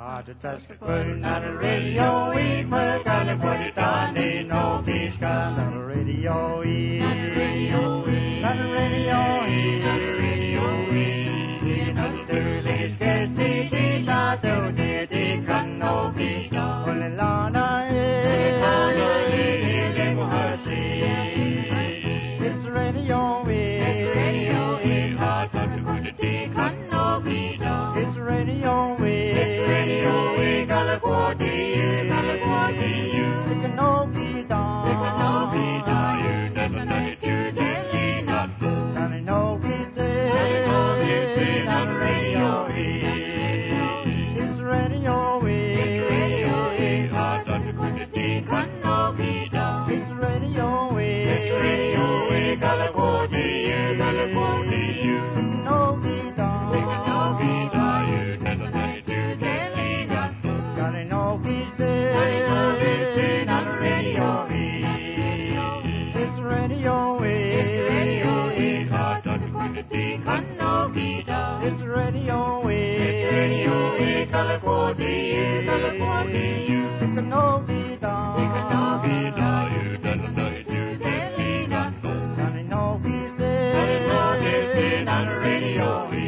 Radio E per California no Pisca Radio E Radio E Radio E no Sterling che ti da do di can no Pisca con la na It's Radio E hot to the can no Pisca It's Radio E California, it can no be done. It can no be done. You never know it. You daily not school. Can it no be said on Radio E? It's Radio E. It's Radio E. Hard to put it in. Can no be done. It's Radio E. It's Radio E. California, California. It can no be done. It can no be done. You never know it. You daily not school. Can it no be said on Radio E? It's Radio E. It's Radio E. Hard to put it in. Can no be done. It's Radio E. It's Radio E. California, California. It can no be done. It can no be done. You never know it. You daily not school. Can it no be said on Radio E?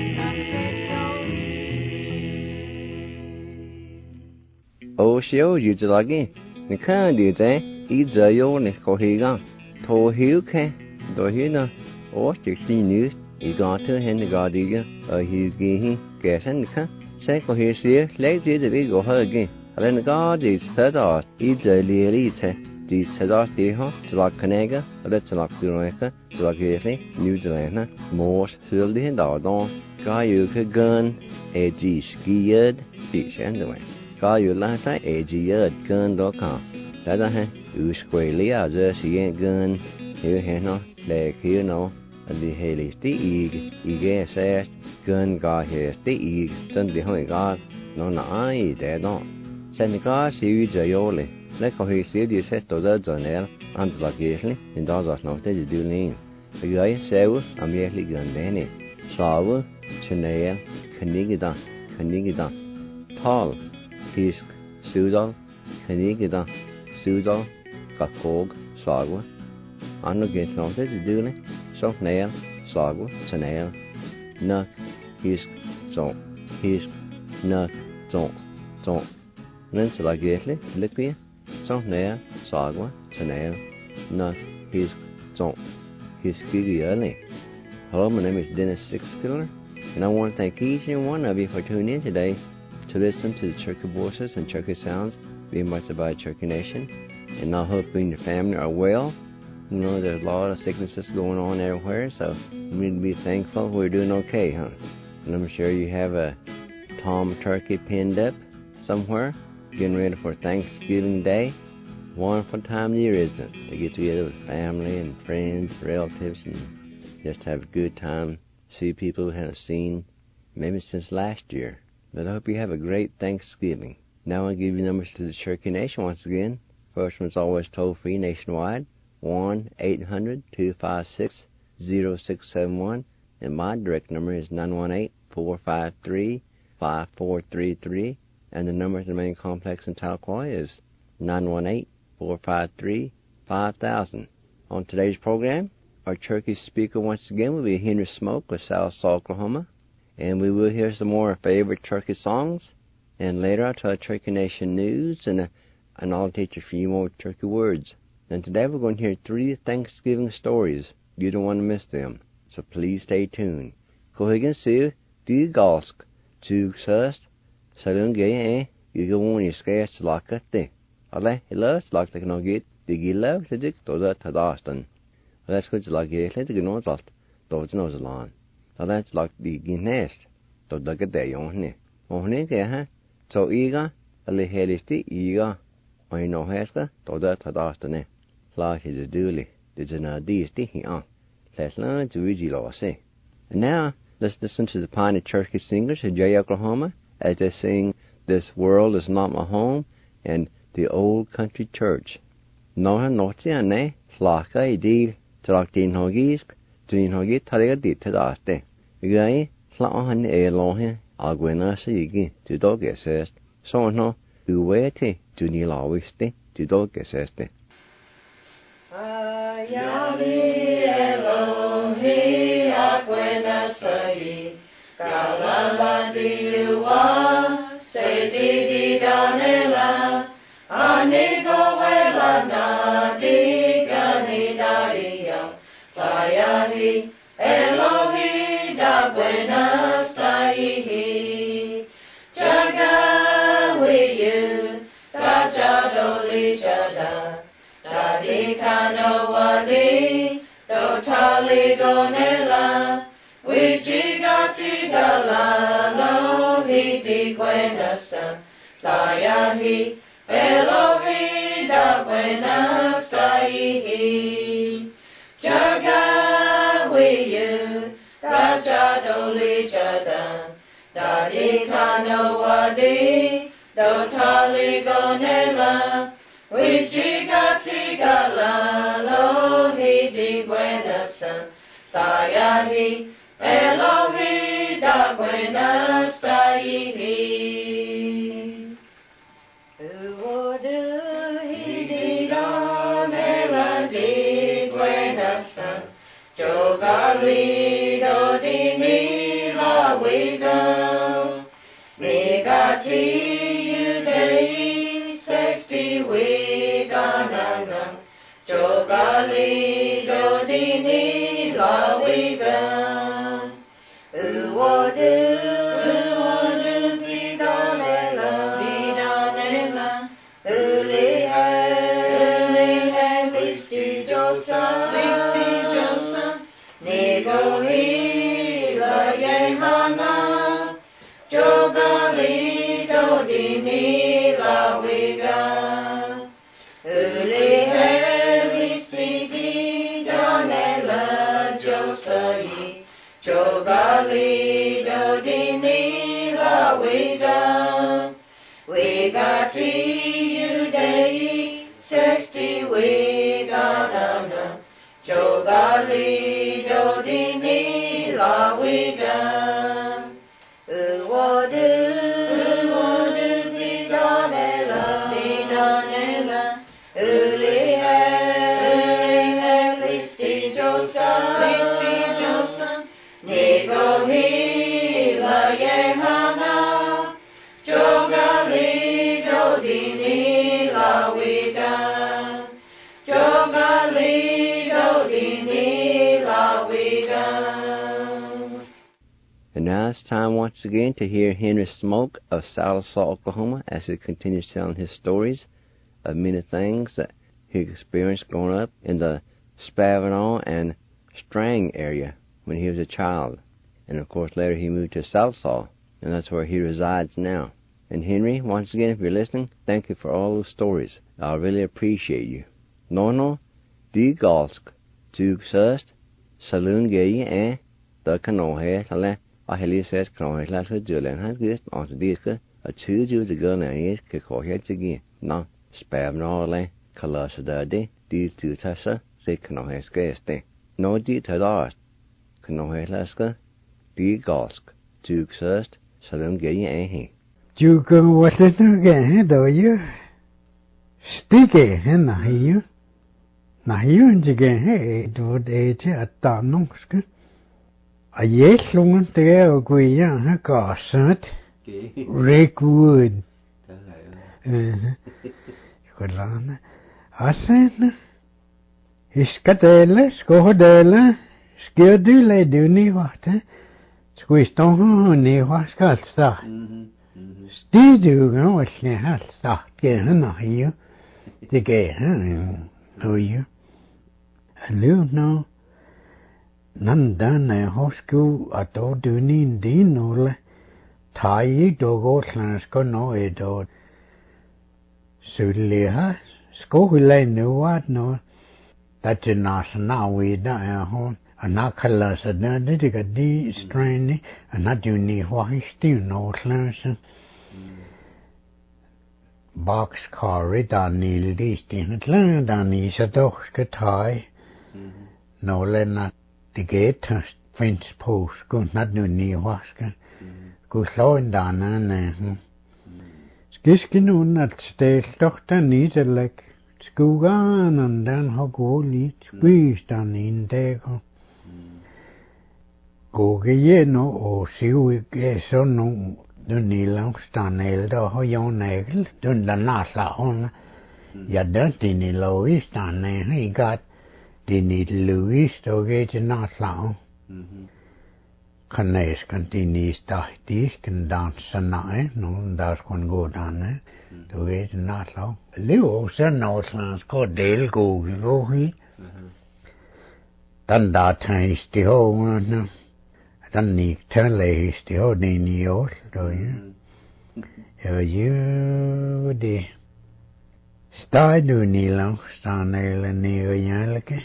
Ô xíu dù cho lagi, nè khá điều thế, ý giờ vô nè có hi gan, thô hiếu khe, đồ hiếu nó, ô chỉ xin nhớ, ý gõ thứ hen gõ đi cái, ở hi gì hi, kẻ sáng nè khá, sẽ có hi xíu, lấy gì để gõ hơi cái, ở đây có gì tới đó, ý giờ lìa lì thế, gì tới đó thì họ, cho lọc cái này cái, ở đây cho lọc cái này cái, cho lọc cái này, New Zealand ha, một số lý đó đó, có nhiều cái gun, gì skied, gì sáng rồi. Cóอยู่ล่าใช้เจียดเกินตัวเขาแต่ถ้าให้อยู่สกวยเลียจะเสียเกินอยู่เห็นเนาะเด็กหิวเนาะอันนี้เฮลิสตีอีกเสสเกินก็เฮสตีอีกจนที่ห้อยก็น้องหน้าอีแต่เนาะเช่นก็สิวจะโยเลยและเขาเฮสิวดีเสสตัวเดินจนแล้วอันตรายเลยนี่ดาวจะน้องจะดูนี่ไปเลยเซลล์อเมริกันเดนี่สาวชนเนลคันนี้กี่ตาทอลHisk, Sudal, Kanigida, Sudal, Kakog, Slagwa. I'm not getting off this, do it. So, nail, Slagwa, to nail. Nuck, Hisk, Zonk, Hisk, Nuck, Zonk. Then till I get it, liquid. So, nail, Slagwa, to nail. Nuck, Hisk, Zonk, Hisk, early. Hello, my name is Dennis Sixkiller, and I want to thank each and one of you for tuning in today to listen to the Cherokee voices and Cherokee sounds being mustered by Cherokee Nation. And I hope you and your family are well. You know, there's a lot of sicknesses going on everywhere, so we need to be thankful we're doing okay, huh? And I'm sure you have a tom turkey pinned up somewhere, getting ready for Thanksgiving Day. Wonderful time of year, isn't it? To get together with family and friends, relatives, and just have a good time. See people we haven't seen maybe since last year. But I hope you have a great Thanksgiving. Now I'll give you numbers to the Cherokee Nation once again. First one's always toll-free nationwide, 1-800-256-0671. And my direct number is 918-453-5433. And the number to the main complex in Tahlequah is 918-453-5000. On today's program, our Cherokee speaker once again will be Henry Smoke of South Saw, Oklahoma. And we will hear some more favorite Cherokee songs. And later I'll tell Cherokee Nation news, and I'll teach a few more Cherokee words. And today we're going to hear 3 Thanksgiving stories. You don't want to miss them, so please stay tuned. Kohigan siu, di galsk, tug sust, salun gay you go on your scarce like a thing. Ale, he loves like the no get, the gila, the dick, to that Tadaston. That's good like a little no dot, those nose along. That's like the nest, to the day on it. On it, eh? So eager, a little head is the eager. I know Heska, to that Tadaston. Like is a dooley, there's an idea sticking on. Let's learn to read you, say. And now, let's listen to the Pioneer Cherokee singers of Jay, Oklahoma, as they sing This World Is Not My Home and The Old Country Church. Noha notiane, flaka idil, traktin hogisk, Trin hogit tarigadi tadaste. Gai, flahan lohe, alguena sigi, to dog assist. So no, uwete, to nilawiste, to dogeseste. Yahweh Elohi akwena sai kalama diwa se di danela anigo wela na di ganidaria Yahi Elohi da buena sai jaga we you da jadoli jada Dadikano wadi, do tali gonela, wichiga tigala, lo hidi buenasa, layahi, Elohi da buenasa ihi. Jaga wiyu, da jadoli jada, Dadikano wadi, do tali gonela, Wichiga tigala lo hidi buenasa Tayahi Elohi da buenasa ihi Uwodu hidi da melody buenasa Jogali do dini la wiga Migati Jogali dodini la wiga Uwodu vidanela Ulihe listi josa Nigohi la yehana Jogali dodini la wiga Ulihe Jogali dodini la wiga Wigati Yudei 60 wiga nana Jogali dodini la wiga Uwodu vidanela Ulihe listi josa Nigohi la yehana Jogali dodini la wiga Jogali dodini la wiga And now it's time once again to hear Henry Smoke of Sallisaw, Oklahoma, as he continues telling his stories of many things that he experienced growing up in the Spavinaw and Strang area when he was a child. And of course later he moved to Sallisaw, and that's where he resides now. And Henry, once again, if you're listening, thank you for all those stories. I really appreciate you. Nono, di galsk, tug sust, saloon gay the canoe tale, a helices canoe las julen has gist on the disc, a two the girl and it could call it again. No, spam no le, colors daddy, these two tassa, say canoe skeste. No di tadas, canoe laska, di galsk, tug sust, saloon gay You can what it again, do you? Sticky, and I you. Now you and again, hey, do they at Tanongska? A yes, long there, agree, young, a gossip. Rick Wood. Colana. I said, Iskatella, Scohdella, Skidule, do ni what, Squeeze on honey, what's got stuff. Did you know what she had stopped getting on you? The gay, know you? And you know, none done a hospital at all do need dinole. Tai dog clans go no it or Sulia, Scoville knew what no. That's a national we die home. And not colors a did a D strain, and not you need why still no clans. Boxcar dan i listinget dan i så dorske tøj. Nogle nat det gæt findes på skund nat nu ni vaske. Gu slå en dan Skisken under steltochter niederleg. Skugan and den har gått spystan in dego. Gåge gjennom og sive sånn noe. Den i langstan elda har jo negel. Den der nasla hånda. Ja, den din i lovistan i gat. Din i lovis og til nasla. Kanæskan din i stahtisken dansa nej. Nogen der skulle gå derne. Du ved til nasla. Liv også nåslands går del gå hit. Den der tænkst i hovedet. Den ikke tørlæst i hovedet i år. Jeg jo det. Steg du i langstan eller nede i jælke.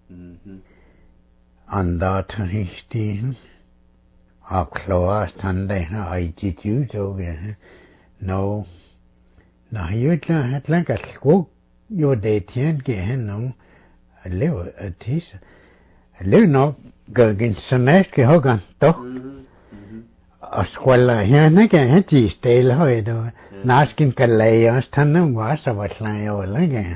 Andre tænkst i hende. Og klogest han der har i dit udtog. Nå, jeg har ikke skog. Jo, det tjenke hende. Jeg lever at tisse. Jeg lever nok. Gøkken så næske huggen dog. Og skvalder herne kan have de stille højt. Og nasken kan lage os tænde var så var slag over længe.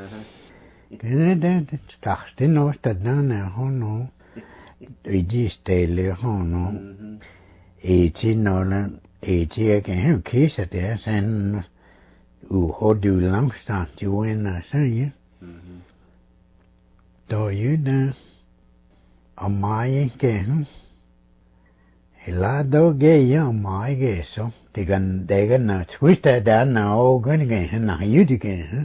Det skaks det noget der er hånd. I de stille hånd. Til noget. Til kan have kisser der sådan. Uhovedet langstand jo ender så. Der jo der. Og mig ikke. Eller dog jeg mig ikke så. Det kan noget twist af den og gør det han har jo det ikke.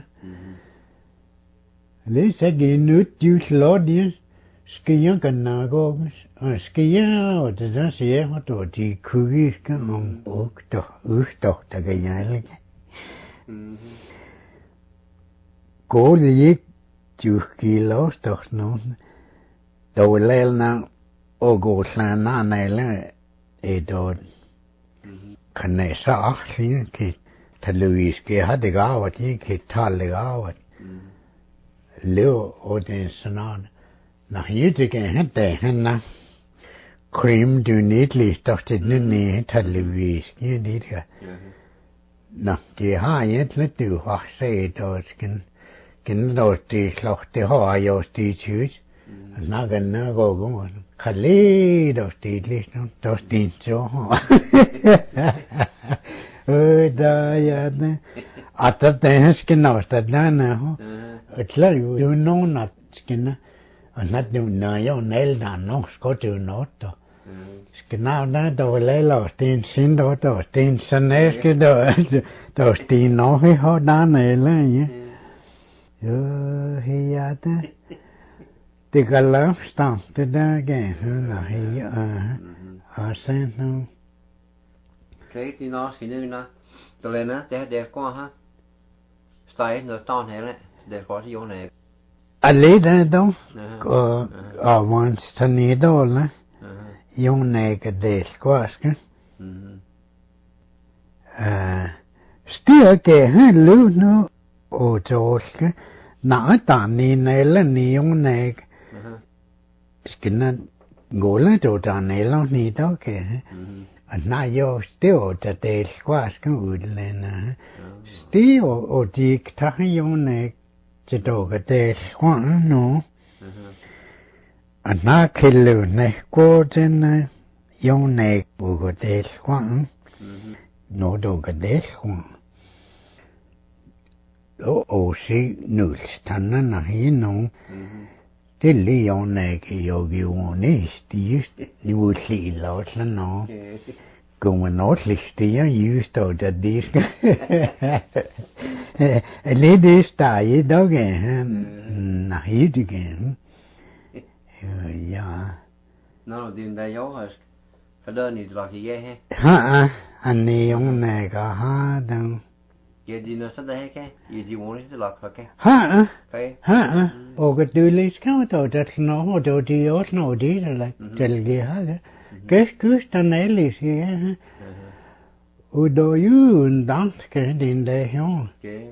Læs ikke nyt du slår det. Skal jeg kan gå og skal jeg og det der siger du de kugiske om der kan jeg ikke. Gå lige du giver os nogen. Då lälna och gå släna eller då kan jag säga att till Louiske hade gavat inte talle gavat Leo och den sån när jag tycker hade henne cream du nidligt då det nu till Louiske dit nå det har egentligen du har sagt då kan då det slag det har jag styrt Nagan na go Khalid of Stidlis dos din so da ya ata tehskin ostadana ho etla you know not skin not do na yo nel na no skotu not skina na do lela stin sin do stin saneske do stin no he ho da nela yo he det kan langstand, det der gav høller her, og sen nu. Okay, det er nok siden nu. Der lander, det går her. Steg, når stånd her, det går til jorden. Alle der dog, og vans tanidole, jorden det skvaske. Styrke her løb nu, og torske, nej, der eller neonæg. Skinner gåle då der eller ni då kan. Og nej jo stå der det skvaske udlande. Stå og de tager jo næg til dog det skvaske nu. Og nej kælde næg går den jo næg på det skvaske. Nå dog det skvaske. Og se nulstanden her nu. Det lige nægge jo giver næst just nu til låslen nå. Går noget listiger just og der det skal. Lidt det steg dog nej det kan. Ja. Nå det der jo har for den i lag i her. Ha han jo nægge ha den. Ja, de når så der kan. Ja, de må ikke lagt okay. Ha. Og det lyst kan du det nå og det også nå det eller til det her. Gæst den ellers ja. Og då jo en dansk den der her.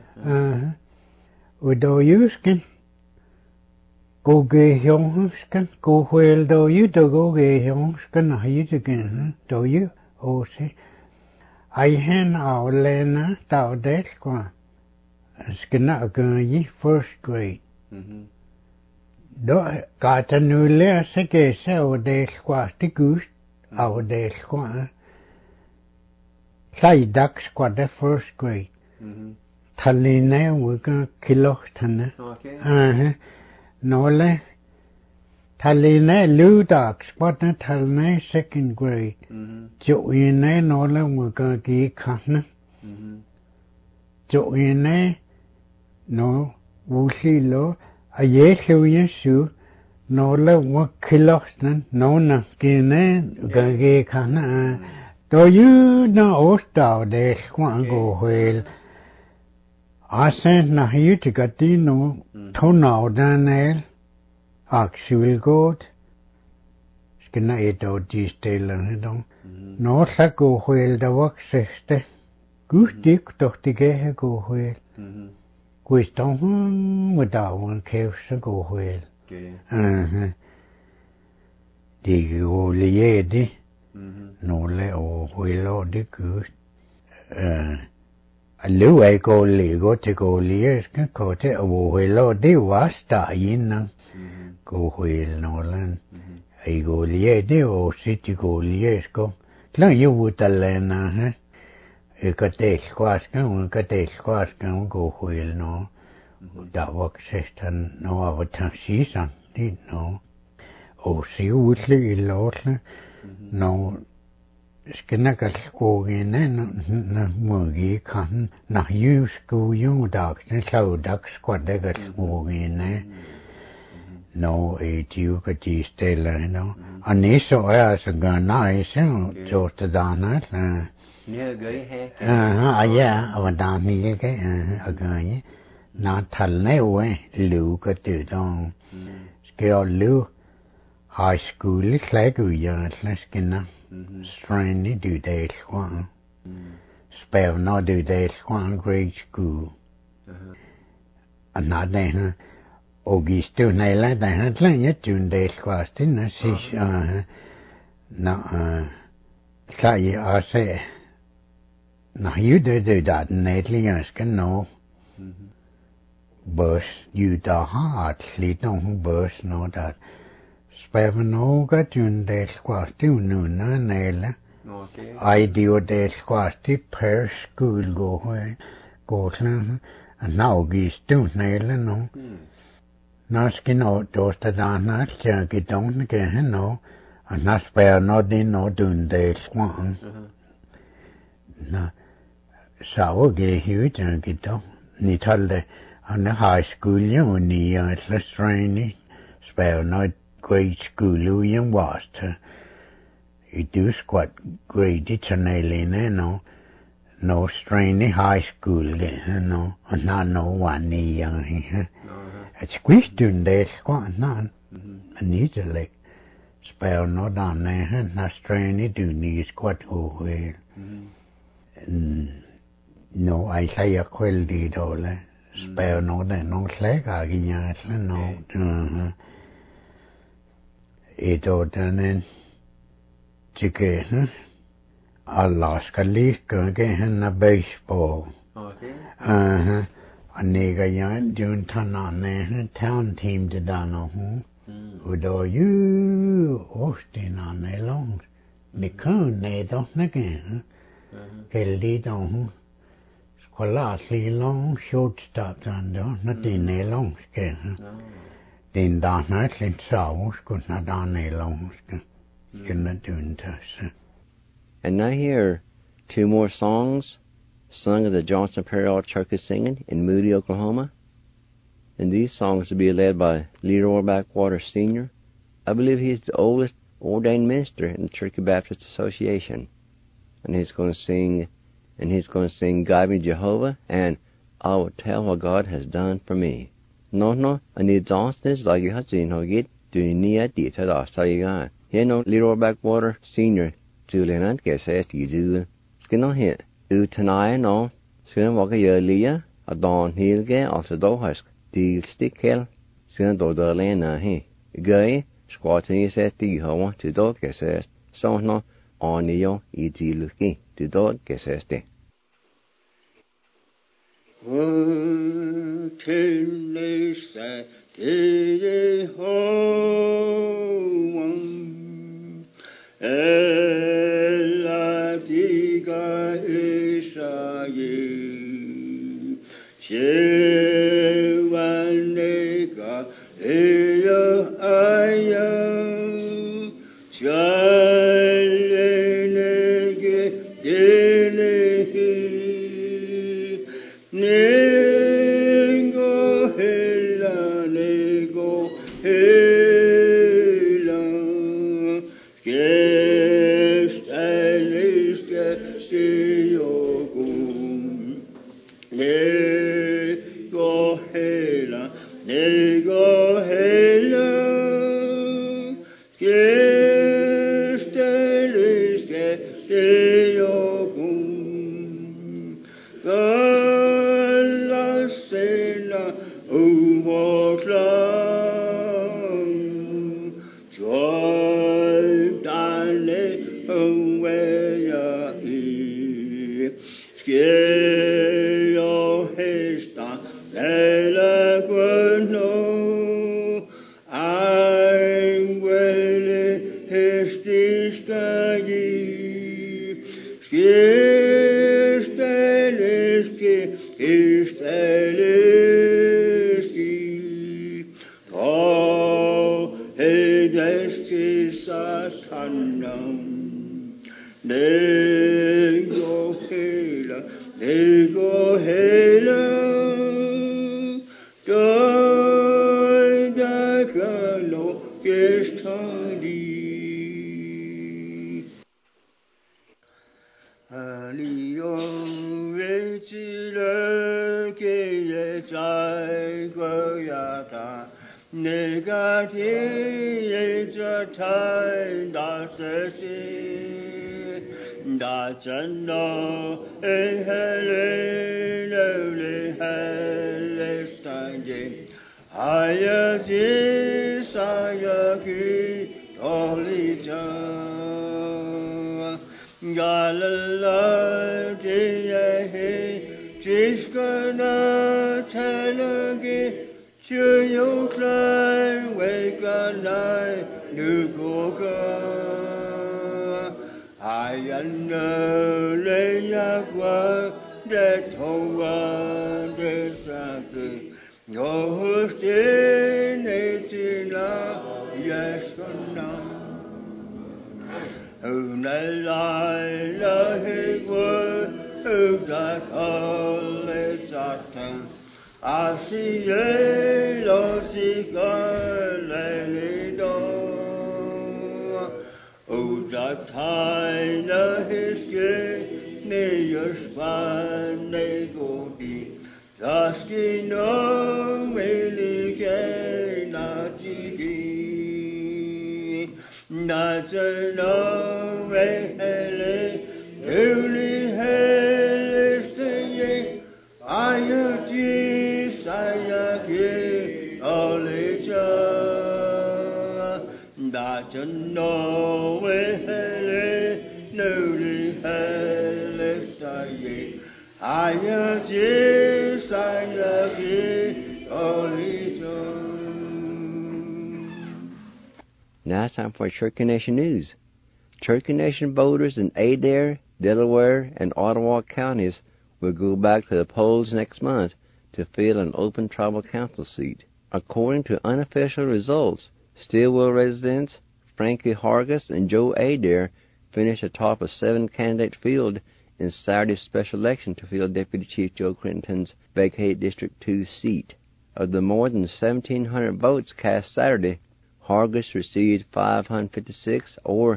Og då jo skal gå her skal gå vel då jo då gå her skal nej det kan då jo og se I hen Lena tao del qua. Skina gungi first grade. Do gata nulle se gese o del qua ti gust o del qua. Sai dax qua the first grade. Taline wuga kilo tane. Okay. Nole Taline ludax but taline second grade. Joine nole wuga gi kana. Joine no wusi lo a yesu yesu nole wa kilo tan no na kine gi kana. Do you know osta de kwa go hel. I sent na hiu te gati no tonau danel actual god skina eto distelen don no sa go hel da wak seste gustik doch die gehe go hel Quiston mudawan kevse go hel di go liedi no le o helo de gust Lưu ai cô lì go te cô lì cái cô te o helo de wasta yin cô hel no lan ai go lì de o siti go lì ko lan yu wutalena ha e ka te squash kan go hel no da wak sestan no avatan sisan di no o si wutli ilotla no Skina gal skogene na mugi kan na yusko yudag na saudag squadda gal skogene no e tiu ka ti stella no aniso as gana ise jorta dana Nhớ gửi he. ya avadani ke agani na thalne we lu ka tu dong skeo lu high school slagu ya skina Strain do they swan. Spell no do they swan grade school. And not then, Augusto Naila, they had yet June day squash, didn't I see? No, say, I say, no, you do that, Nately, I can know. Burst, you the heart, sleep on burst, no that. Spevano got June day squash, do no nail. Okay. I do day squash, per school go away, go and now geese don't nail no. Naskin out doors the dana, get down again, no, and not spare not in no doing day swan. No, so gay huge and get down. Nitalde on the high school, you need less rainy, spare not. Grade school young was it do squat grade eternally no strainy high school no not no one young it's squeezed doing that squat none and need to like spell no down there not strainy do need squat over no I say a quality dollar spell no that no slag again no Ito danen chike Alaska Leaf gehen na baseball. Okay. Anega yan dun tanane town team de dano Udo you Austin on ne long. Nikon ne don't again. Kelly don't Squalatly long shortstop dando nothing ne long skin. Din dana sin saus kun na dana longs kun doing this. And now here, two more songs sung at the Johnson Perry Church Singing in Moody, Oklahoma. And these songs will be led by Leroy Backwater Sr. I believe he's the oldest ordained minister in the Turkey Baptist Association. And he's going to sing Guide Me Jehovah and I Will Tell What God Has Done for Me. No, I need Johnson's like you have seen how get doing near detail last time you got. Here no Leroy Backwater Sr. Julian and guess as you skin on here. Do tonight no. Skin walk a year Leah, a dawn heel gay also do husk. Deal stick hell. Skin do the lane he. Gay, squatting his at the want to dog guess as. So no, Onio Iziluki, the dog Geseste. Now it's time for Cherokee Nation News. Cherokee Nation voters in Adair, Delaware, and Ottawa counties will go back to the polls next month to fill an open tribal council seat. According to unofficial results, Stillwell residents Frankie Hargis and Joe Adair finished atop a 7-candidate field in Saturday's special election to fill Deputy Chief Joe Crittenton's vacated District 2 seat. Of the more than 1,700 votes cast Saturday, Hargis received 556, or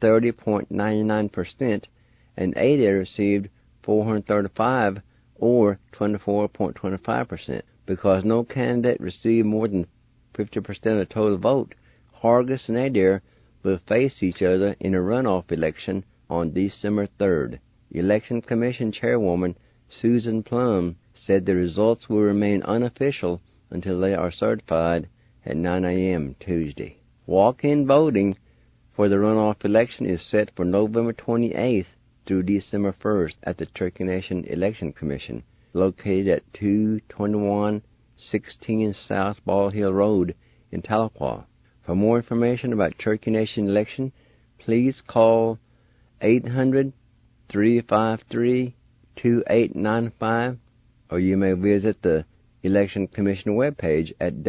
30.99%, and Adair received 435, or 24.25%. Because no candidate received more than 50% of the total vote, Hargis and Adair will face each other in a runoff election on December 3rd. Election Commission Chairwoman Susan Plum said the results will remain unofficial until they are certified at 9 a.m. Tuesday. Walk-in voting for the runoff election is set for November 28th through December 1st at the Cherokee Nation Election Commission, located at 22116 South Ball Hill Road in Tahlequah. For more information about Cherokee Nation election, please call 800-353-2895, or you may visit the Election Commission webpage at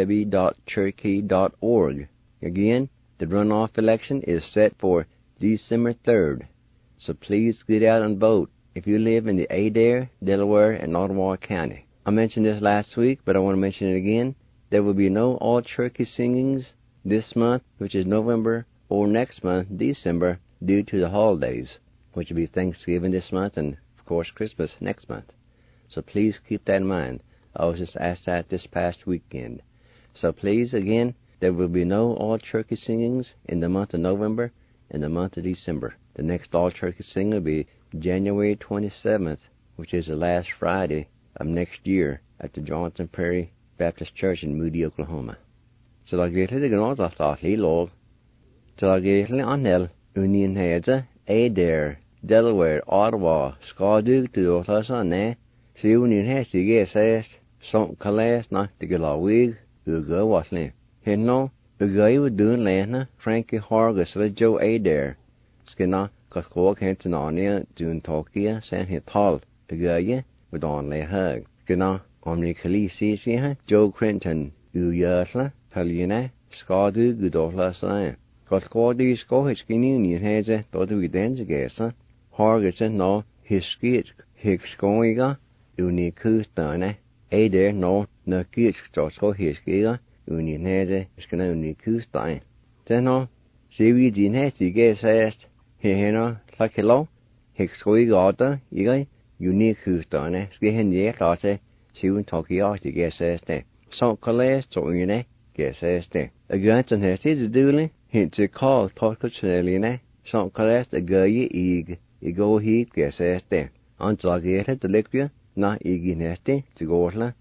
www.cherokee.org. Again, the runoff election is set for December 3rd, so please get out and vote if you live in the Adair, Delaware, and Ottawa County. I mentioned this last week, but I want to mention it again. There will be no All Cherokee singings this month, which is November, or next month, December, due to the holidays, which will be Thanksgiving this month and, of course, Christmas next month. So please keep that in mind. I was just asked that this past weekend. So please, again, there will be no All Cherokee singings in the month of November and the month of December. The next All Cherokee singing will be January 27th, which is the last Friday of next year at the Johnson Prairie Baptist Church in Moody, Oklahoma. So la gethli de gnos a thoughtley log. So la gethli anel union hedge, Adair, Delaware, Ottawa, Scadug to Oklahoma ne. Si union hedge to get says, some calas not to get a wig, ugo watley. Henno, ugo would do Lana, Frankie Hargus with Joe Adair. Skinna, Coscoak Henson on near June Tokia, San Hital, ugo with on lay hug. Skinna, Omni Calisi, Joe Crinton, Uyasla, Paliana, Scadu, Gudofla Sign. Coscodi Scohis Union hedge, thought we dance again. Hargus no, his skit, Hicks Goiga. Uni kustane, Adair no kits josko hiskiga, uni nede, skana uni kustane. Teno, si vi din hesti gesast, heno, lakelo, hekskoi gata, igai, uni kustane, skihen ye klase, si un toki asti gesaste. So kales to une, gesaste. A gantan hesti the dule, hint to call tokocheline, so kales a gaye igo heat gesaste. Antagete the lecture. Na igineste to Gortla,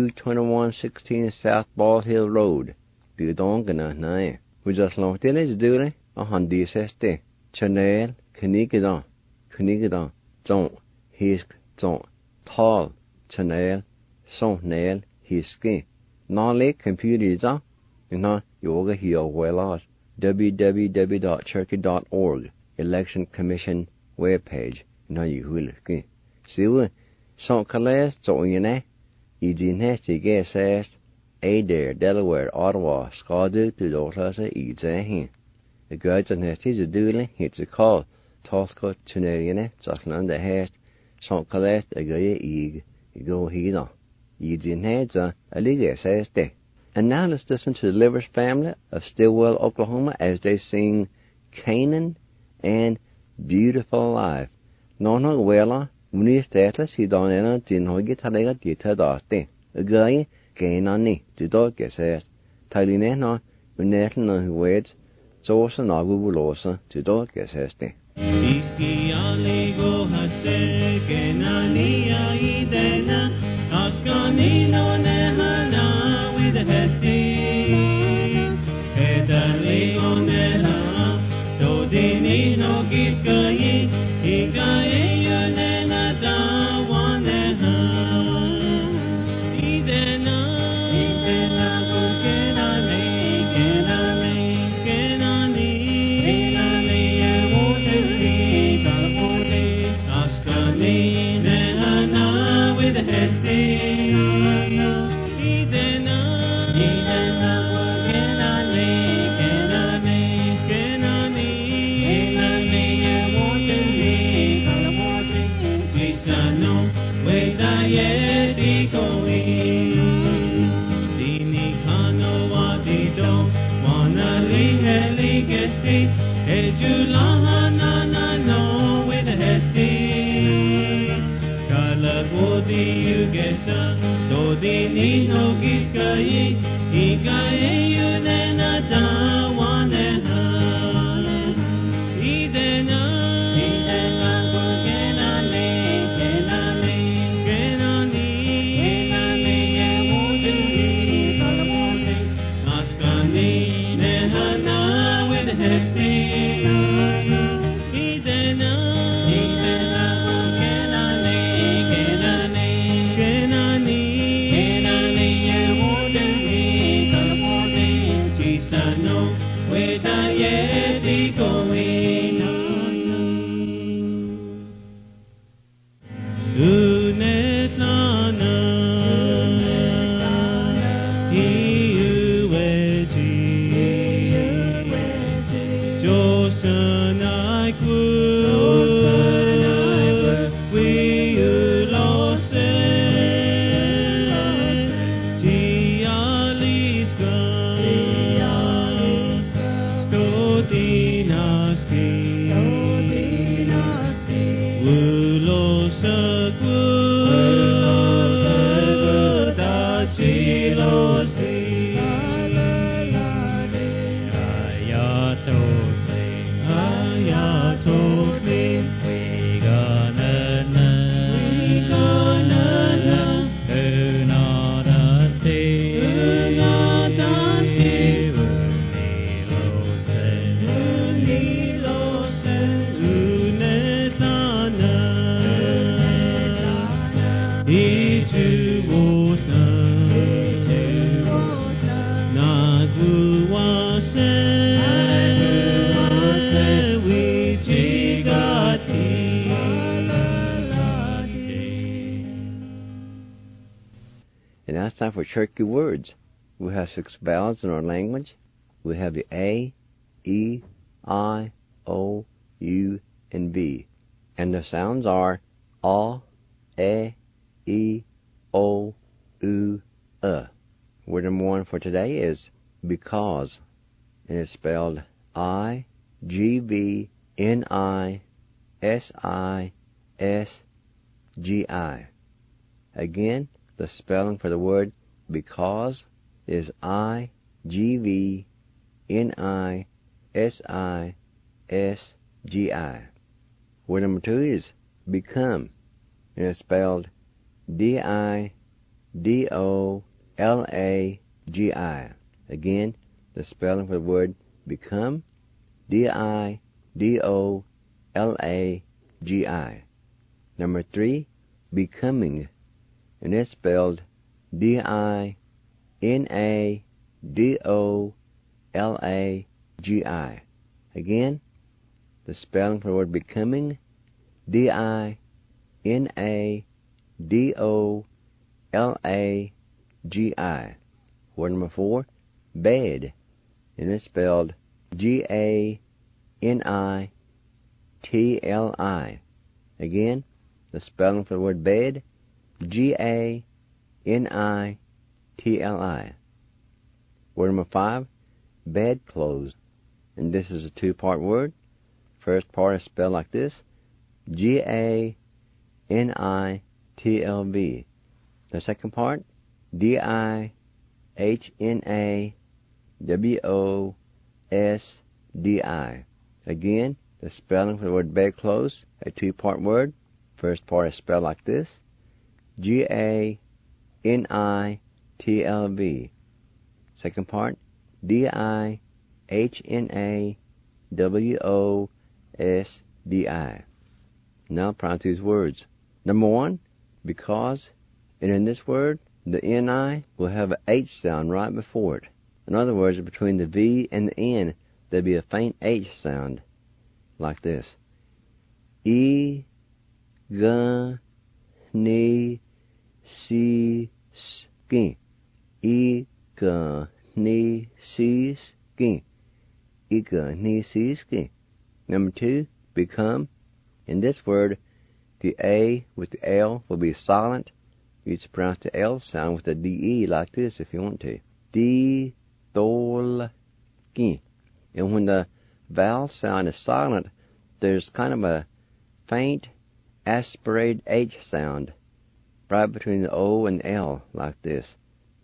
22116 South Ball Hill Road. Gudongana nae. We just long is dule, a hundi seste. Chanel, Kanigadon, don't, hisk, don't, tall, Chanel, son nail, hiski. Non lake computer na yoga heel well www.cherokee.org, Election Commission webpage. Na you will see. Son Calais, Zoyane, Edinesti Gesast, Adair, Delaware, Ottawa, Scadu to Dortasa, Edahin. The guides and Hesties a dueling, hits a call, Tosco, Tuneriane, Zockland the Hest, Son Calais, a Gaya Eg, Ego Hida. Edinheads a Liga says day. And now let's listen to the Livers family of Stillwell, Oklahoma, as they sing Canaan and Beautiful Life. No, well, Muni Statler, si donena, tin hoget halega dita daste. A guy, gain on me, to dog says. Taline no, unetle no words, source and agubulosa, to dog says. Iski aligo hase, genania idena, ascanino nehana with a hesti. Edalego nela, dodini no giskai, igae. With And now it's time for Cherokee words. We have 6 vowels in our language. We have the A, E, I, O, U, and V. And the sounds are A, E, O, U, Word number 1 for today is because. And it's spelled I-G-V-N-I-S-I-S-G-I. Again, the spelling for the word because is I-G-V-N-I-S-I-S-G-I. Word number 2 is become, and it's spelled D-I-D-O-L-A-G-I. Again, the spelling for the word become, D-I-D-O-L-A-G-I. Number 3, becoming, and it's spelled D-I-N-A-D-O-L-A-G-I. Again, the spelling for the word becoming, D-I-N-A-D-O-L-A-G-I. Word number 4, bed, and it's spelled G-A-N-I-T-L-I. Again, the spelling for the word bed, G-A-N-I-T-L-I. Word number 5, bedclothes, and this is a 2-part word. First part is spelled like this, G-A-N-I-T-L-V. The second part, D-I-H-N-A-W-O-S-D-I. Again, the spelling for the word bedclothes, a 2-part word. First part is spelled like this, G-A-N-I-T-L-V. Second part, D-I-H-N-A-W-O-S-D-I. Now pronounce these words. Number 1, because, and in this word, the N-I will have an H sound right before it. In other words, between the V and the N, there'll be a faint H sound, like this. E, G, N, C, S, E, G, N, C, S, E, G, N, C, S. Number 2, become. In this word, the A with the L will be silent. You just pronounce the L sound with the D-E like this if you want to. D-O-L-K. And when the vowel sound is silent, there's kind of a faint aspirated H sound right between the O and the L like this.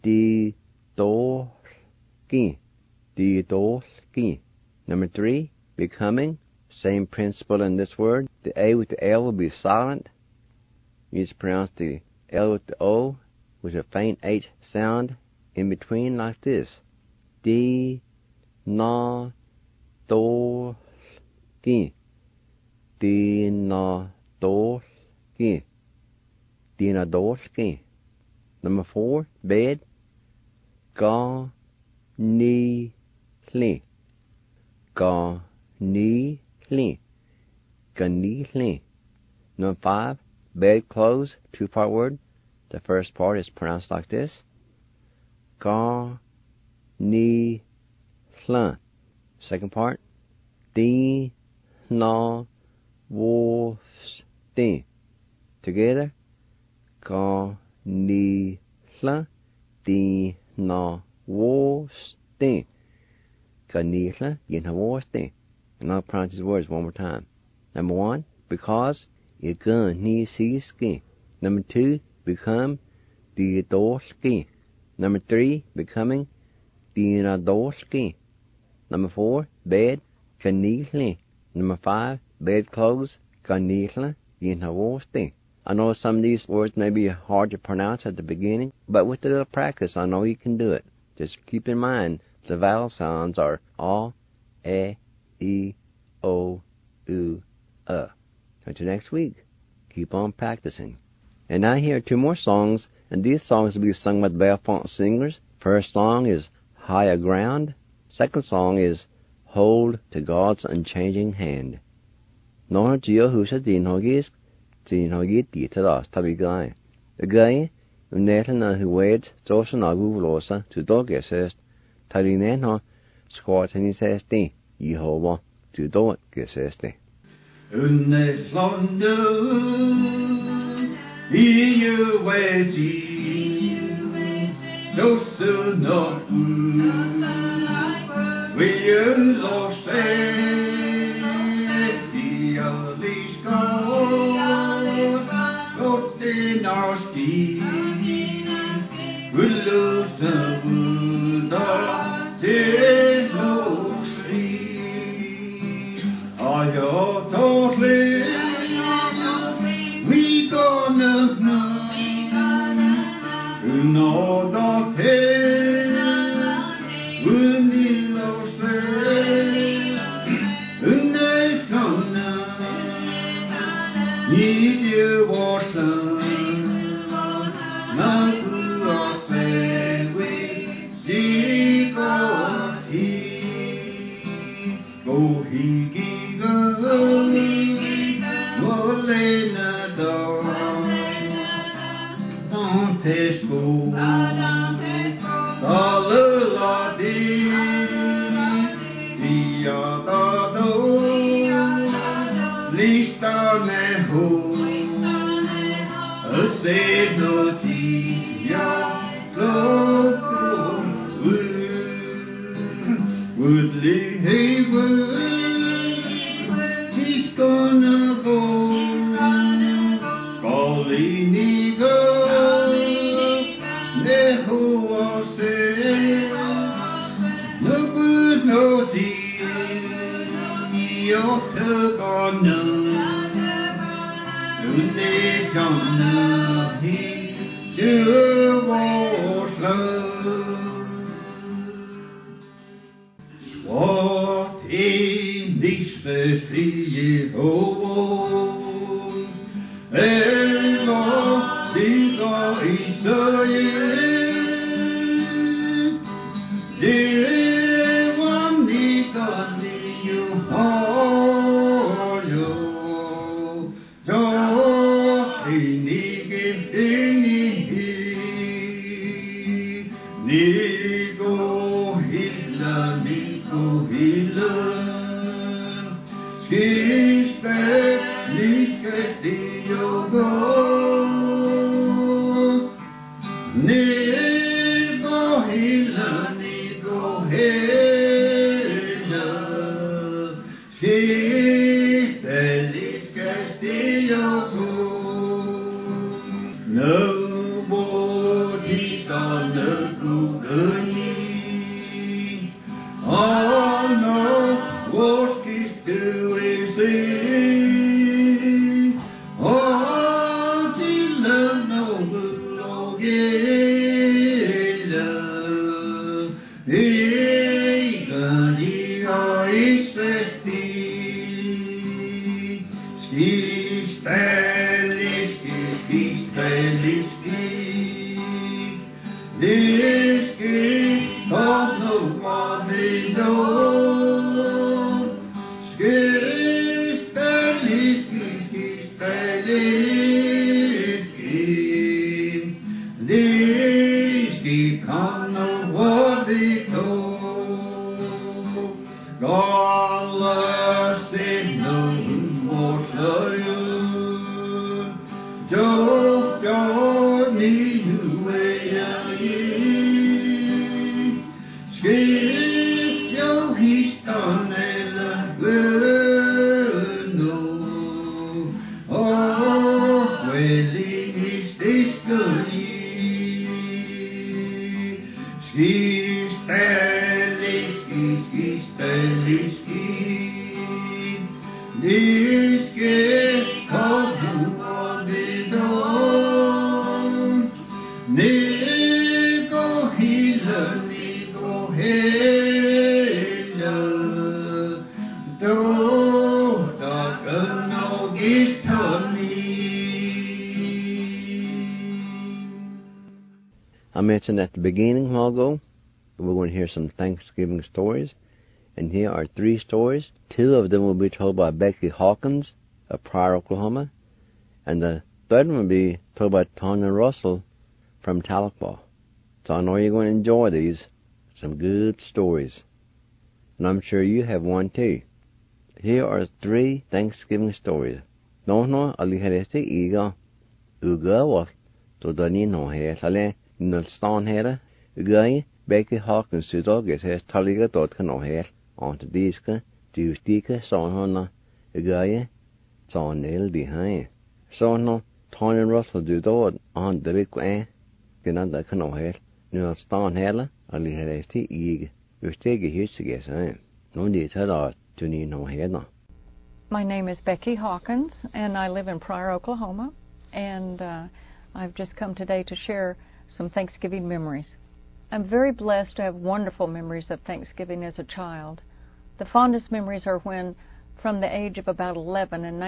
D-Do-K. D-Do-K. Number 3, becoming. Same principle in this word. The A with the L will be silent. You just pronounce the L with the O with a faint H sound in between like this. D-Na-Do-K. D-Na-Do-K. D-Na-Do-K. Number 4, bed. Ga-ni-li. Ga-ni-li. Ga-ni-li. Number 5, bedclothes, 2-part word. The first part is pronounced like this. Ga-ni-li. Second part, Di-na-wo-sti. Together, Ga-ni-li. Di-na-wo-sti. Ga-ni-li. Di-na-wo-sti. And I'll pronounce these words one more time. Number 1, because, you gun ni ski. Number 2, become the adolski. Number 3, becoming the adolski. Number 4, bed, kanilli. Number 5, bed clothes, kanilli, yinhawosti. I know some of these words may be hard to pronounce at the beginning, but with a little practice, I know you can do it. Just keep in mind, the vowel sounds are A, E, O, U, Until next week, keep on practicing. And now here are 2 more songs, and these songs will be sung by the Bellefonte Singers. First song is Higher Ground. Second song is Hold to God's Unchanging Hand. Nó chiều hữu sẽ tin họ ghiết, tin họ ghiết tí thật đó, ta bị gai. The guy, nét là hữu wed, cho sân ở gù losa, to dog gesest, ta đi nét họ, squat and he says tí, Jehovah, to dog gesest tí. Unne slånde i juveji, no sun of we lost the aliska, got in our ski, we lose the wood of the sea. I got we gonna know the he's gonna go, Goliniga, Nehuase, no good, no deal, you're gonna, they're gonna, you won't love. What in this frie hov, Eva, Diga, Israel, Devan, Nika, Niu, Hoyo, Joshi, Nige, Nigo, Hilla, Nigo, Hilla, Skiste, Niske, Diogo, Nigo, Hilla, Nigo, Hilla, Skiste, Niske, Diogo, no body gonna go good. Oh no, what is doing? Oh, till no good Oh I mentioned at the beginning a while ago, we're going to hear some Thanksgiving stories. And here are 3 stories. 2 of them will be told by Becky Hawkins of Pryor, Oklahoma. And the third one will be told by Tanya Russell from Tahlequah. So I know you're going to enjoy these. Some good stories. And I'm sure you have one too. Here are 3 Thanksgiving stories. No, aliherete iga. Uga to Dani no here. Sale Nilston here. Uga Becky Hawkins to dog is here. Taliga dot no here. On to diska. Tuesdika son hona. Uga son nail behind. So no. Tanya Russell do dot on the big way. Gananda cano here. Nilston here. Aliherete iga. You take a huge guess, No need to no here no. My name is Becky Hawkins, and I live in Pryor, Oklahoma, and I've just come today to share some Thanksgiving memories. I'm very blessed to have wonderful memories of Thanksgiving as a child. The fondest memories are when, from the age of about 11 in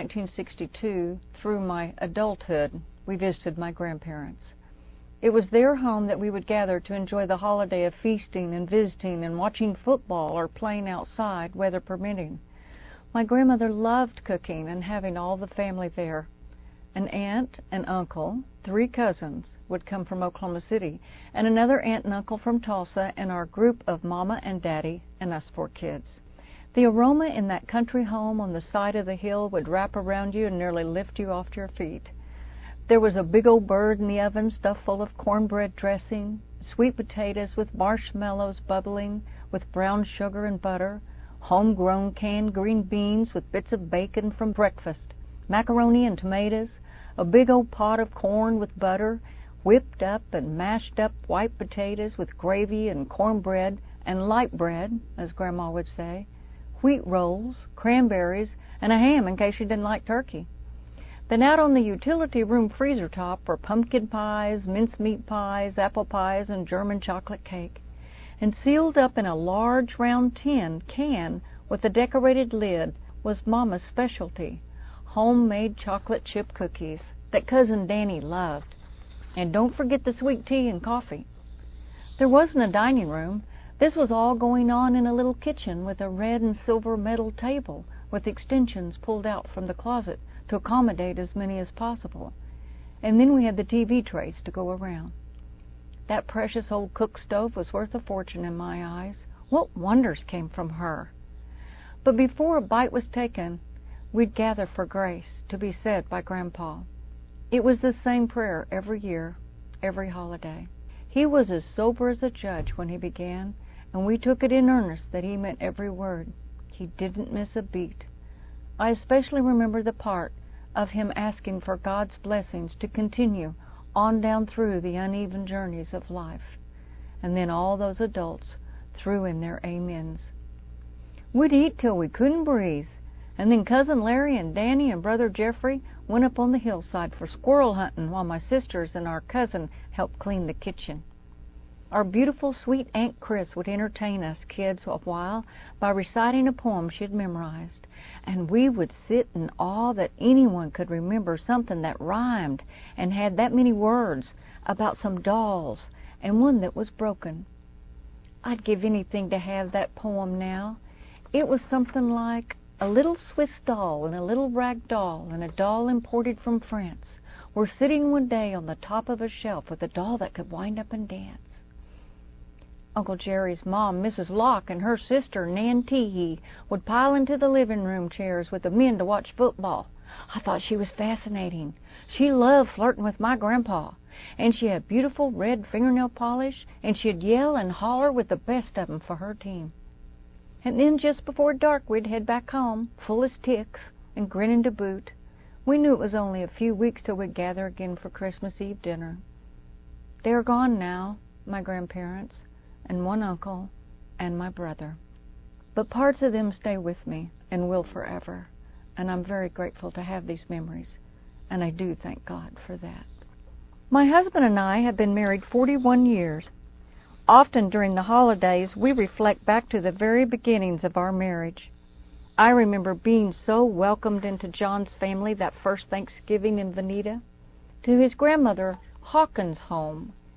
1962 through my adulthood, we visited my grandparents. It was their home that we would gather to enjoy the holiday of feasting and visiting and watching football or playing outside, weather permitting. My grandmother loved cooking and having all the family there. An aunt, an uncle, 3 cousins would come from Oklahoma City, and another aunt and uncle from Tulsa, and our group of Mama and Daddy and us 4 kids. The aroma in that country home on the side of the hill would wrap around you and nearly lift you off your feet. There was a big old bird in the oven stuffed full of cornbread dressing, sweet potatoes with marshmallows bubbling, with brown sugar and butter, homegrown canned green beans with bits of bacon from breakfast, macaroni and tomatoes, a big old pot of corn with butter, whipped up and mashed up white potatoes with gravy and cornbread and light bread, as Grandma would say, wheat rolls, cranberries, and a ham in case you didn't like turkey. Then out on the utility room freezer top were pumpkin pies, mincemeat pies, apple pies, and German chocolate cake. And sealed up in a large round tin can with a decorated lid was Mama's specialty, homemade chocolate chip cookies that Cousin Danny loved. And don't forget the sweet tea and coffee. There wasn't a dining room. This was all going on in a little kitchen with a red and silver metal table with extensions pulled out from the closet to accommodate as many as possible. And then we had the TV trays to go around. That precious old cook stove was worth a fortune in my eyes. What wonders came from her! But before a bite was taken, we'd gather for grace to be said by Grandpa. It was the same prayer every year, every holiday. He was as sober as a judge when he began, and we took it in earnest that he meant every word. He didn't miss a beat. I especially remember the part of him asking for God's blessings to continue on down through the uneven journeys of life. And then all those adults threw in their amens. We'd eat till we couldn't breathe, and then Cousin Larry and Danny and Brother Jeffrey went up on the hillside for squirrel hunting while my sisters and our cousin helped clean the kitchen. Our beautiful, sweet Aunt Chris would entertain us kids a while by reciting a poem she'd memorized, and we would sit in awe that anyone could remember something that rhymed and had that many words about some dolls and one that was broken. I'd give anything to have that poem now. It was something like, a little Swiss doll and a little rag doll and a doll imported from France were sitting one day on the top of a shelf with a doll that could wind up and dance. Uncle Jerry's mom, Mrs. Locke, and her sister, Nan Teehee, would pile into the living room chairs with the men to watch football. I thought she was fascinating. She loved flirting with my grandpa, and she had beautiful red fingernail polish, and she'd yell and holler with the best of 'em for her team. And then just before dark we'd head back home, full as ticks, and grinning to boot. We knew it was only a few weeks till we'd gather again for Christmas Eve dinner. They are gone now, my grandparents, and one uncle, and my brother. But parts of them stay with me and will forever, and I'm very grateful to have these memories, and I do thank God for that. My husband and I have been married 41 years. Often during the holidays, we reflect back to the very beginnings of our marriage. I remember being so welcomed into John's family that first Thanksgiving in Veneta, to his grandmother Hawkins' home,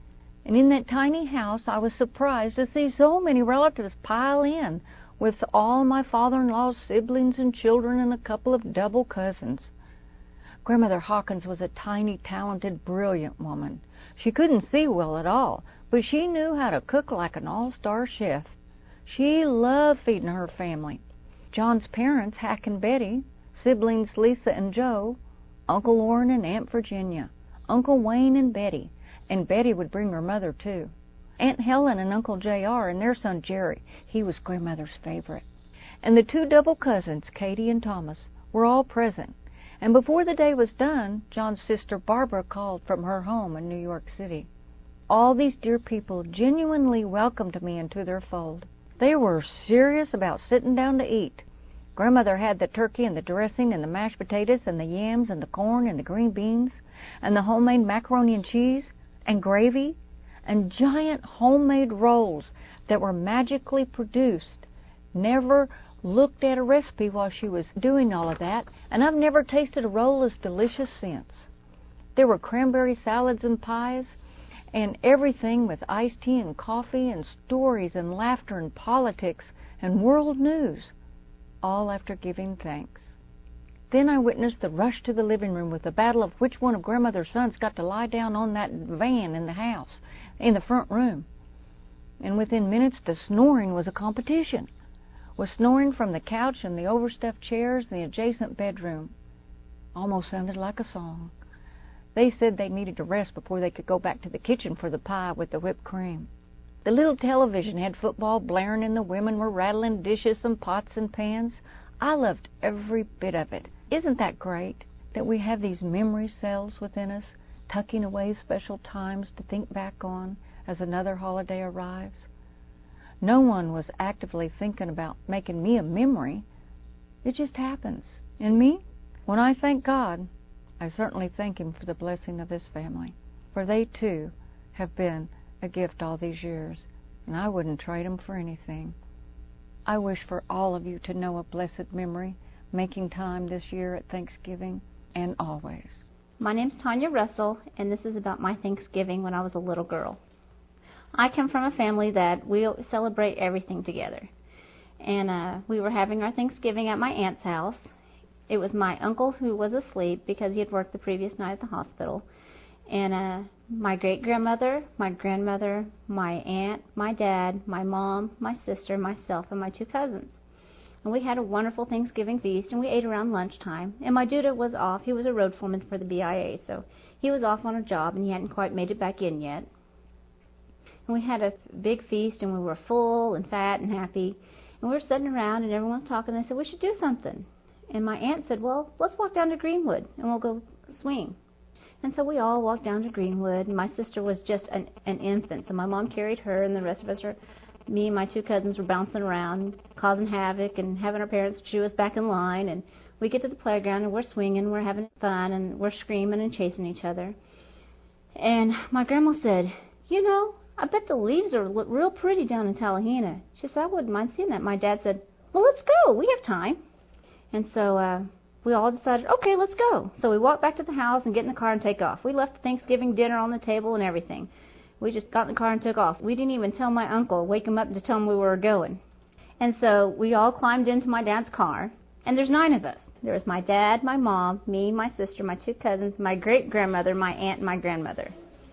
And in that tiny house, I was surprised to see so many relatives pile in, with all my father-in-law's siblings and children and a couple of double cousins. Grandmother Hawkins was a tiny, talented, brilliant woman. She couldn't see well at all, but she knew how to cook like an all-star chef. She loved feeding her family. John's parents, Hack and Betty, siblings Lisa and Joe, Uncle Orrin and Aunt Virginia, Uncle Wayne and Betty would bring her mother too. Aunt Helen and Uncle J.R. and their son Jerry, he was Grandmother's favorite. And the two double cousins, Katie and Thomas, were all present. And before the day was done, John's sister Barbara called from her home in New York City. All these dear people genuinely welcomed me into their fold. They were serious about sitting down to eat. Grandmother had the turkey and the dressing and the mashed potatoes and the yams and the corn and the green beans and the homemade macaroni and cheese and gravy and giant homemade rolls that were magically produced. Never looked at a recipe while she was doing all of that, and I've never tasted a roll as delicious since. There were cranberry salads and pies, and everything with iced tea and coffee and stories and laughter and politics and world news, all after giving thanks. Then I witnessed the rush to the living room with the battle of which one of Grandmother's sons got to lie down on that van in the house, in the front room. And within minutes the snoring was a competition, with snoring from the couch and the overstuffed chairs in the adjacent bedroom. Almost sounded like a song. They said they needed to rest before they could go back to the kitchen for the pie with the whipped cream. The little television had football blaring and the women were rattling dishes and pots and pans. I loved every bit of it. Isn't that great that we have these memory cells within us, tucking away special times to think back on as another holiday arrives? No one was actively thinking about making me a memory. It just happens. And me, when I thank God, I certainly thank Him for the blessing of this family, for they too have been a gift all these years, and I wouldn't trade them for anything. I wish for all of you to know a blessed memory, making time this year at Thanksgiving and always. My name's Tanya Russell, and this is about my Thanksgiving when I was a little girl. I come from a family that we celebrate everything together. And we were having our Thanksgiving at my aunt's house. It was my uncle who was asleep because he had worked the previous night at the hospital. And my great-grandmother, my grandmother, my aunt, my dad, my mom, my sister, myself, and my two cousins. And we had a wonderful Thanksgiving feast, and we ate around lunchtime. And my dude was off. He was a road foreman for the BIA, so he was off on a job, and he hadn't quite made it back in yet. And we had a big feast, and we were full and fat and happy. And we were sitting around, and everyone was talking. They said, we should do something. And my aunt said, well, let's walk down to Greenwood, and we'll go swing. And so we all walked down to Greenwood, and my sister was just an infant, so my mom carried her, and the rest of us, me and my two cousins, were bouncing around, causing havoc, and having our parents shoo us back in line. And we get to the playground, and we're swinging, we're having fun, and we're screaming and chasing each other. And my grandma said, you know, I bet the leaves are real pretty down in Tallahena. She said, I wouldn't mind seeing that. My dad said, well, let's go. We have time. And so we all decided, okay, let's go. So we walked back to the house and get in the car and take off. We left the Thanksgiving dinner on the table and everything. We just got in the car and took off. We didn't even tell my uncle, wake him up to tell him we were going. And so we all climbed into my dad's car, and there's 9 of us. There was my dad, my mom, me, my sister, my two cousins, my great-grandmother, my aunt, and my grandmother.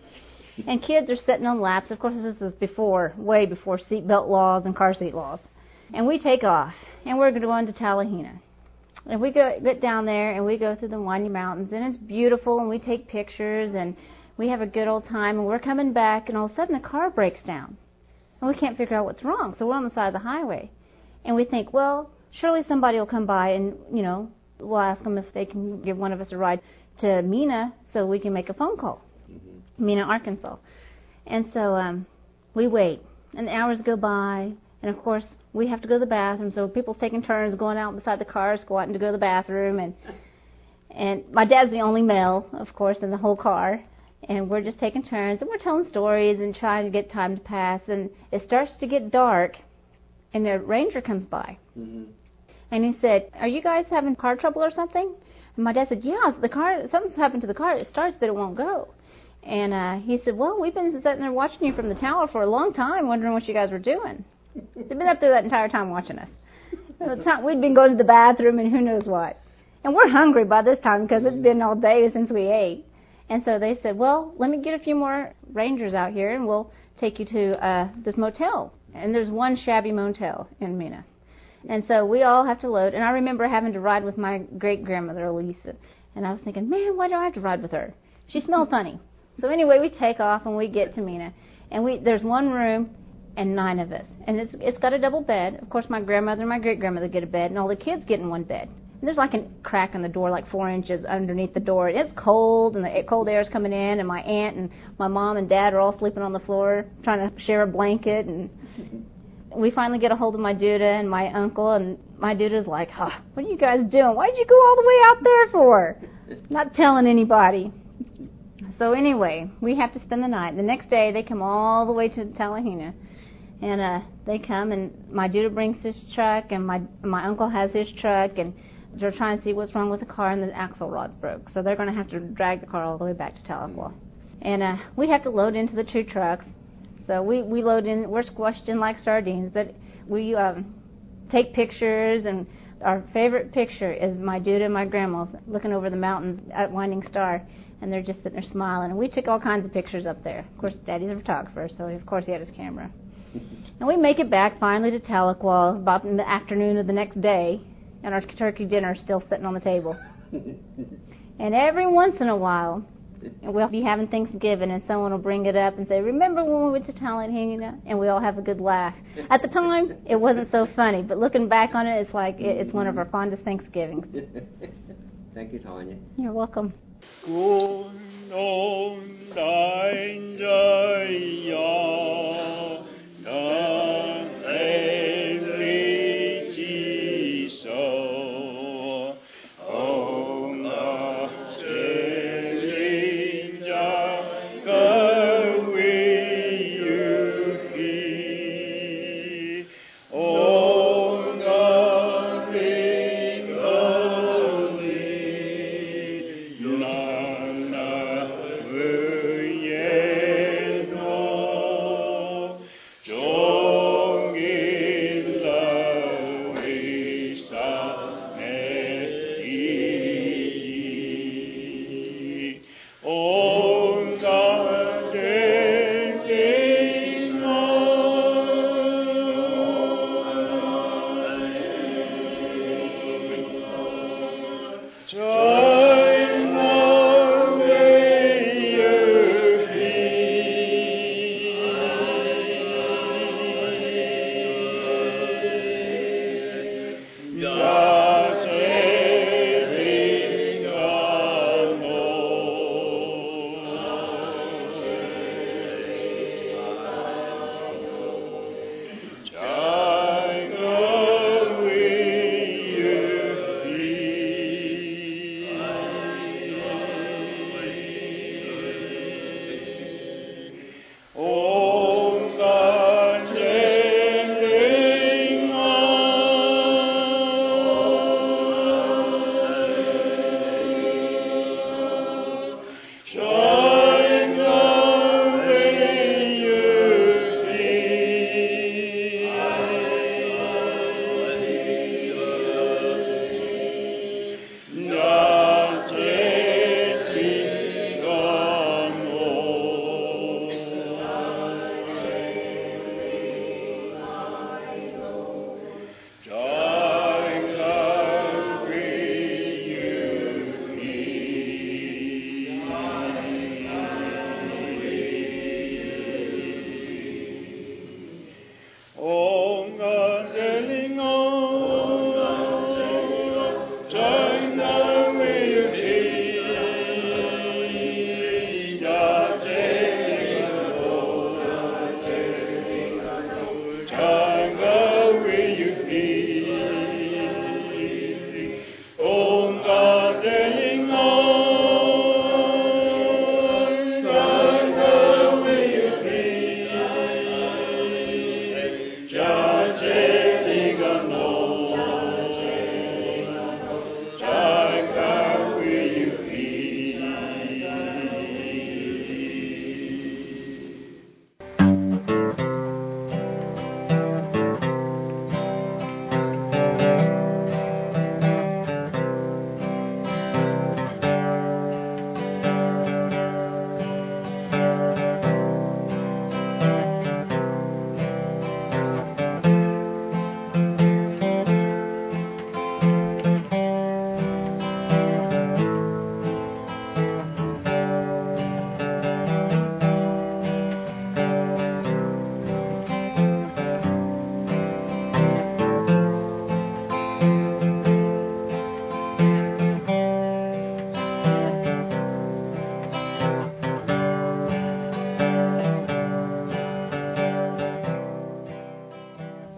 And kids are sitting on laps. Of course, this was way before seatbelt laws and car seat laws. And we take off, and we're going to Tallahena. And we get down there, and we go through the winding mountains, and it's beautiful, and we take pictures, and we have a good old time, and we're coming back, and all of a sudden the car breaks down. And we can't figure out what's wrong, so we're on the side of the highway. And we think, well, surely somebody will come by, and, you know, we'll ask them if they can give one of us a ride to Mena so we can make a phone call. Mena, Arkansas. And so we wait, and the hours go by, and of course we have to go to the bathroom, so people's taking turns going out beside the car, squatting to go to the bathroom, and my dad's the only male, of course, in the whole car, and we're just taking turns, and we're telling stories and trying to get time to pass, and it starts to get dark, and the ranger comes by, and he said, are you guys having car trouble or something? And my dad said, yeah, the car, something's happened to the car. It starts, but it won't go. And he said, well, we've been sitting there watching you from the tower for a long time, wondering what you guys were doing. They've been up there that entire time watching us. We'd been going to the bathroom and who knows what. And we're hungry by this time because it's been all day since we ate. And so they said, well, let me get a few more rangers out here and we'll take you to this motel. And there's one shabby motel in Mena. And so we all have to load. And I remember having to ride with my great-grandmother, Elisa. And I was thinking, man, why do I have to ride with her? She smelled funny. So anyway, we take off and we get to Mena. And there's one room and 9 of us. And it's got a double bed. Of course, my grandmother and my great-grandmother get a bed, and all the kids get in one bed. And there's like a crack in the door, like 4 inches underneath the door. It's cold, and the cold air is coming in, and my aunt and my mom and dad are all sleeping on the floor trying to share a blanket. And we finally get a hold of my Duda and my uncle, and my Duda's like, what are you guys doing? Why did you go all the way out there for? Not telling anybody. So anyway, we have to spend the night. The next day, they come all the way to Talihina. And they come, and my Duda brings his truck, and my uncle has his truck, and they're trying to see what's wrong with the car, and the axle rod's broke. So they're going to have to drag the car all the way back to Tahlequah. And we have to load into the 2 trucks. So we load in. We're squashed in like sardines, but we take pictures, and our favorite picture is my Duda and my grandma looking over the mountains at Winding Star, and they're just sitting there smiling. And we took all kinds of pictures up there. Of course, Daddy's a photographer, so of course he had his camera. And we make it back finally to Tahlequah about in the afternoon of the next day, and our turkey dinner is still sitting on the table. And every once in a while, we'll be having Thanksgiving, and someone will bring it up and say, remember when we went to Talihina? And we all have a good laugh. At the time, it wasn't so funny, but looking back on it, it's like it's one of our fondest Thanksgivings. Thank you, Tanya. You're welcome.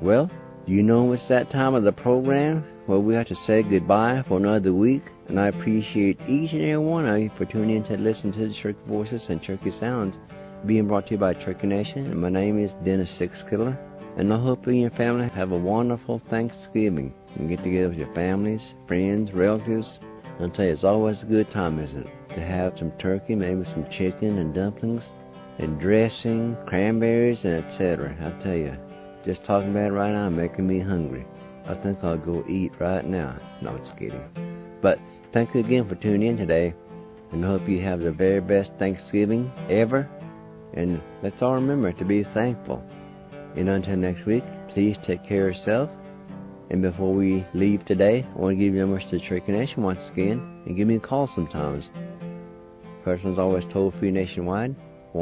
Well, you know it's that time of the program where we have to say goodbye for another week, and I appreciate each and every one of you for tuning in to listen to the Turkey Voices and Turkey Sounds being brought to you by Turkey Nation. And my name is Dennis Sixkiller, and I hope you and your family have a wonderful Thanksgiving and get together with your families, friends, relatives. I'll tell you, it's always a good time, isn't it, to have some turkey, maybe some chicken and dumplings and dressing, cranberries, and etc. I'll tell you, just talking about it right now making me hungry. I think I'll go eat right now. No, I'm just kidding. But thank you again for tuning in today, and I hope you have the very best Thanksgiving ever. And let's all remember to be thankful. And until next week, please take care of yourself. And before we leave today, I want to give you numbers to Turkey Nation once again, and give me a call sometimes. First one's always toll-free nationwide,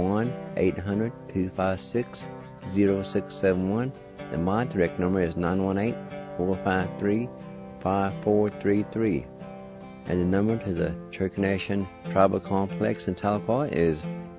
1-800-256-0671. And my direct number is 918-453-5433. And the number to the Turkey Nation Tribal Complex in Tahlequah is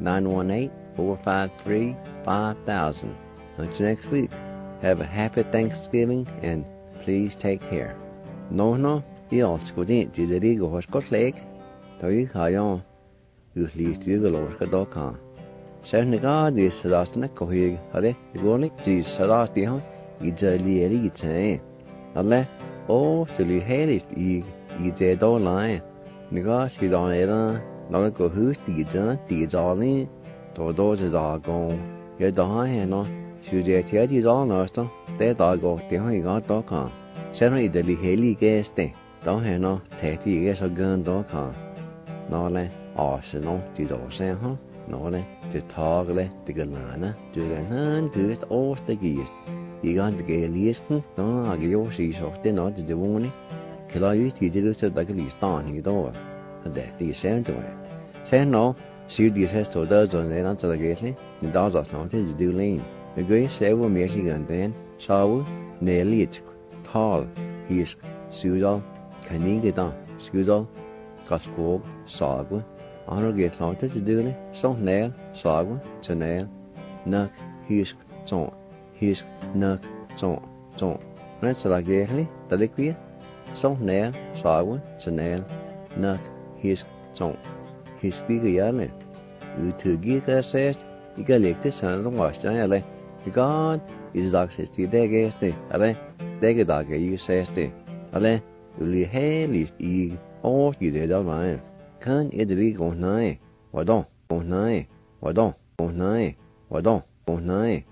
918-453-5000. Until next week, have a happy Thanksgiving, and please take care. No, you couldn't do the Rigo Hoscot Lake. Toy Hayon, you least you will Orca.com. Senegal is Sadasna Kohig, Hade, the Gornick, G. Sadastion, it's a Lieri Tain. Ale, oh, so you hail it, you don't lie. Because you don't ever, not go who's the John, the Darling, to those is all gone. You're the high, no. Should you tell you all noster, that dog go to Hoygot.com. Certainly the Haley guest, don't have no 30 years of gun.com. No, Arsenal, did all say, huh? No, to talk, the Galana, to the hand, to it, all the geese. You got to get a listen, don't argue your seas of the not the warning. Kill you to do so like a least on your door. And that the same to it. Say no, shoot these has to those on the answer the gately, the dogs of notice do lean. The great several Michigan then, Shaw, Nelit, Tall, Hisk, Sudal, Canigida, Scudal, Goskog, Sagwa, Honor get notice do it, so nail, Sagwa, to nail, Nuck, Hisk, Zon, Hisk, Nuck, Zon. That's like gately, the liquid, so nail, Sagwa, to nail, Nuck, Hisk, Zon, Hisk, Yale. You to get us says, you got like this and don't watch Jane. God is dog says to their guest, Ale, they dog you says to Ale, you hail is e or you did all right. Can't it be go nigh? Why don't go nigh? Why don't go nigh? Why don't go nigh?